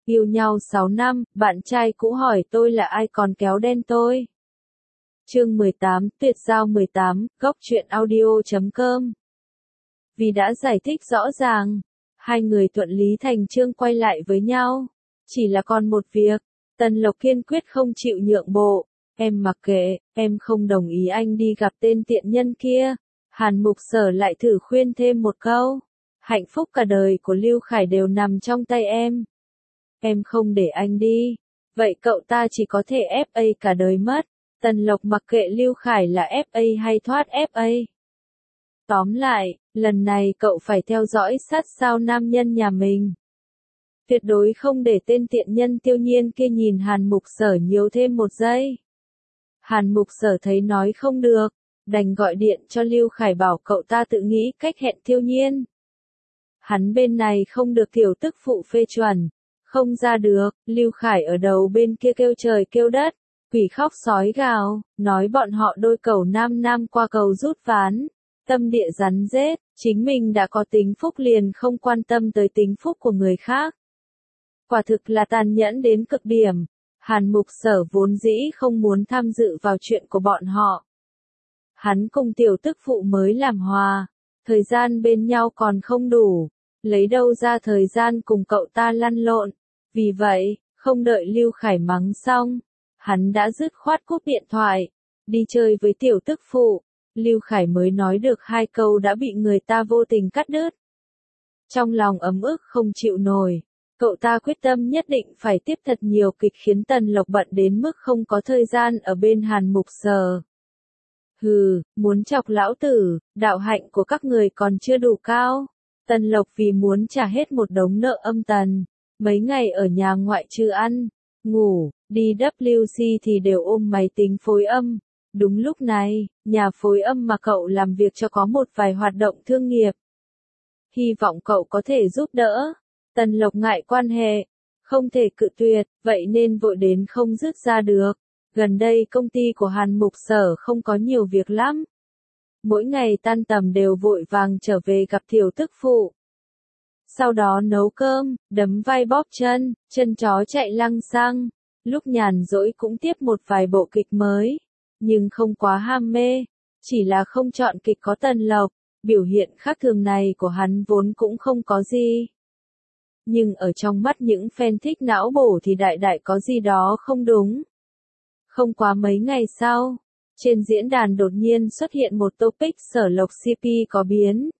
Yêu nhau 6 năm, bạn trai cũ hỏi tôi là ai còn kéo đen tôi. Chương 18, tuyệt giao 18, goctruyện.audio.com. Vì đã giải thích rõ ràng, hai người thuận lý thành chương quay lại với nhau. Chỉ là còn một việc, Tần Lộc kiên quyết không chịu nhượng bộ. Em mặc kệ, em không đồng ý anh đi gặp tên tiện nhân kia. Hàn Mục Sở lại thử khuyên thêm một câu. Hạnh phúc cả đời của Lưu Khải đều nằm trong tay em. Em không để anh đi, vậy cậu ta chỉ có thể FA cả đời mất. Tần Lộc mặc kệ Lưu Khải là FA hay thoát FA. Tóm lại, lần này cậu phải theo dõi sát sao nam nhân nhà mình. Tuyệt đối không để tên tiện nhân Tiêu Nhiên kia nhìn Hàn Mục Sở nhiều thêm một giây. Hàn Mục Sở thấy nói không được, đành gọi điện cho Lưu Khải bảo cậu ta tự nghĩ cách hẹn Tiêu Nhiên. Hắn bên này không được tiểu tức phụ phê chuẩn, không ra được, Lưu Khải ở đầu bên kia kêu trời kêu đất, quỷ khóc sói gào, nói bọn họ đôi cầu nam nam qua cầu rút ván, tâm địa rắn rết, chính mình đã có tính phúc liền không quan tâm tới tính phúc của người khác. Quả thực là tàn nhẫn đến cực điểm. Hàn Mục Sở vốn dĩ không muốn tham dự vào chuyện của bọn họ. Hắn cùng tiểu tức phụ mới làm hòa, thời gian bên nhau còn không đủ, lấy đâu ra thời gian cùng cậu ta lăn lộn. Vì vậy, không đợi Lưu Khải mắng xong, hắn đã dứt khoát cúp điện thoại, đi chơi với tiểu tức phụ. Lưu Khải mới nói được 2 câu đã bị người ta vô tình cắt đứt. Trong lòng ấm ức không chịu nổi. Cậu ta quyết tâm nhất định phải tiếp thật nhiều kịch khiến Tần Lộc bận đến mức không có thời gian ở bên Hàn Mục Sở. Hừ, muốn chọc lão tử, đạo hạnh của các người còn chưa đủ cao. Tần Lộc vì muốn trả hết một đống nợ âm tần, mấy ngày ở nhà ngoại trừ ăn, ngủ, đi WC thì đều ôm máy tính phối âm. Đúng lúc này, nhà phối âm mà cậu làm việc cho có một vài hoạt động thương nghiệp. Hy vọng cậu có thể giúp đỡ. Tần Lộc ngại quan hệ, không thể cự tuyệt, vậy nên vội đến không dứt ra được. Gần đây công ty của Hàn Mục Sở không có nhiều việc lắm. Mỗi ngày tan tầm đều vội vàng trở về gặp tiểu tức phụ. Sau đó nấu cơm, đấm vai bóp chân, chân chó chạy lăng xăng. Lúc nhàn rỗi cũng tiếp một vài bộ kịch mới, nhưng không quá ham mê, chỉ là không chọn kịch có Tần Lộc. Biểu hiện khác thường này của hắn vốn cũng không có gì. Nhưng ở trong mắt những fan thích não bổ thì đại đại có gì đó không đúng. Không quá mấy ngày sau, trên diễn đàn đột nhiên xuất hiện một topic Sở Lộc CP có biến.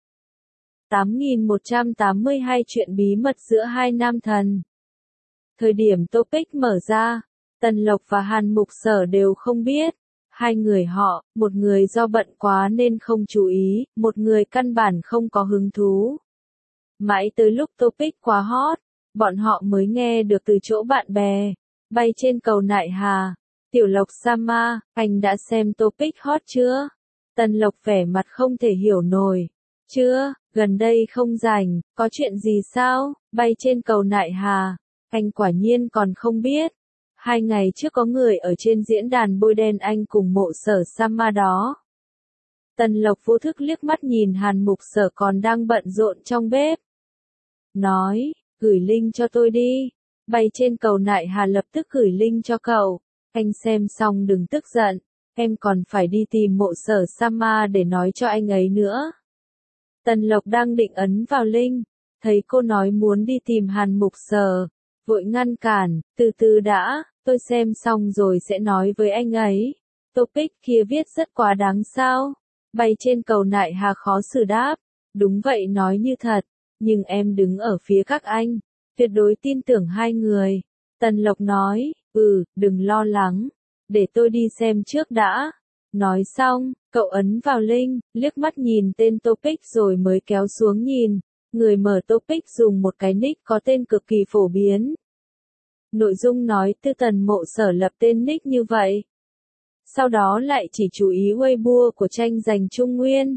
8182 chuyện bí mật giữa hai nam thần. Thời điểm topic mở ra, Tần Lộc và Hàn Mục Sở đều không biết. Hai người họ, một người do bận quá nên không chú ý, một người căn bản không có hứng thú. Mãi tới lúc topic quá hot, bọn họ mới nghe được từ chỗ bạn bè. Bay trên cầu Nại Hà. Tiểu Lộc Sama, anh đã xem topic hot chưa? Tần Lộc vẻ mặt không thể hiểu nổi. Chưa, gần đây không rảnh, có chuyện gì sao? Bay trên cầu Nại Hà. Anh quả nhiên còn không biết. 2 ngày trước có người ở trên diễn đàn bôi đen anh cùng mộ Sở Sama đó. Tần Lộc vô thức liếc mắt nhìn Hàn Mục Sở còn đang bận rộn trong bếp. Nói, gửi link cho tôi đi. Bay trên cầu Nại Hà lập tức gửi link cho cậu. Anh xem xong đừng tức giận, em còn phải đi tìm mộ Sở Sama để nói cho anh ấy nữa. Tần Lộc đang định ấn vào link, thấy cô nói muốn đi tìm Hàn Mục Sở, vội ngăn cản, từ từ đã, tôi xem xong rồi sẽ nói với anh ấy. Topic kia viết rất quá đáng sao? Bay trên cầu Nại Hà khó xử đáp, đúng vậy nói như thật, nhưng em đứng ở phía các anh, tuyệt đối tin tưởng hai người. Tần Lộc nói, đừng lo lắng, để tôi đi xem trước đã. Nói xong, cậu ấn vào link, liếc mắt nhìn tên topic rồi mới kéo xuống nhìn. Người mở topic dùng một cái nick có tên cực kỳ phổ biến. Nội dung nói Tư Tần Mộ Sở lập tên nick như vậy. Sau đó lại chỉ chú ý Weibo của tranh giành Trung Nguyên.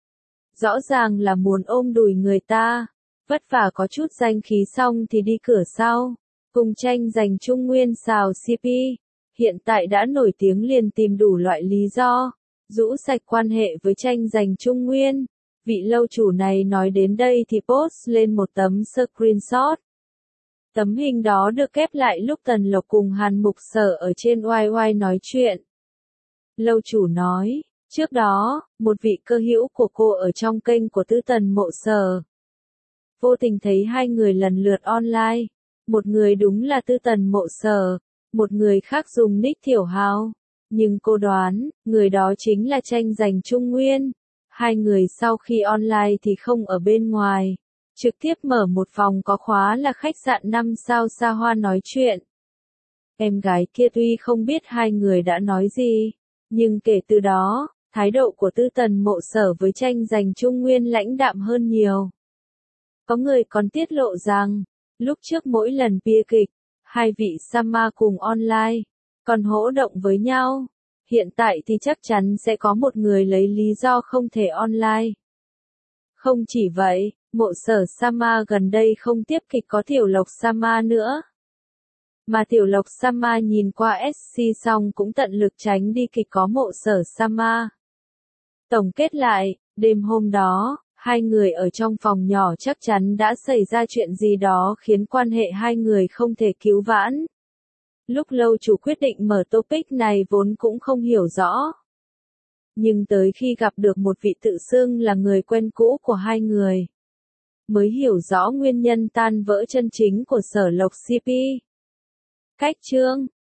Rõ ràng là muốn ôm đùi người ta, vất vả có chút danh khí xong thì đi cửa sau. Cùng tranh giành Trung Nguyên xào CP, hiện tại đã nổi tiếng liền tìm đủ loại lý do, rũ sạch quan hệ với tranh giành Trung Nguyên. Vị lâu chủ này nói đến đây thì post lên một tấm screenshot. Tấm hình đó được kép lại lúc Tần Lộc cùng Hàn Mục Sở ở trên YY nói chuyện. Lâu chủ nói, trước đó, một vị cơ hữu của cô ở trong kênh của Tư Tần Mộ Sở. Vô tình thấy hai người lần lượt online. Một người đúng là Tư Tần Mộ Sở, một người khác dùng nick Thiểu Hào. Nhưng cô đoán, người đó chính là Tranh Giành Trung Nguyên. Hai người sau khi online thì không ở bên ngoài. Trực tiếp mở một phòng có khóa là khách sạn 5 sao xa hoa nói chuyện. Em gái kia tuy không biết hai người đã nói gì, nhưng kể từ đó, thái độ của Tư Tần Mộ Sở với Tranh Giành Trung Nguyên lãnh đạm hơn nhiều. Có người còn tiết lộ rằng, lúc trước mỗi lần bia kịch, hai vị Sama cùng online, còn hỗ động với nhau. Hiện tại thì chắc chắn sẽ có một người lấy lý do không thể online. Không chỉ vậy, Mộ Sở Sama gần đây không tiếp kịch có Tiểu Lộc Sama nữa. Mà Tiểu Lộc Sama nhìn qua SC xong cũng tận lực tránh đi kịch có Mộ Sở Sama. Tổng kết lại, đêm hôm đó, hai người ở trong phòng nhỏ chắc chắn đã xảy ra chuyện gì đó khiến quan hệ hai người không thể cứu vãn. Lúc lâu chủ quyết định mở topic này vốn cũng không hiểu rõ. Nhưng tới khi gặp được một vị tự xưng là người quen cũ của hai người, mới hiểu rõ nguyên nhân tan vỡ chân chính của Sở Lộc CP. Cách chương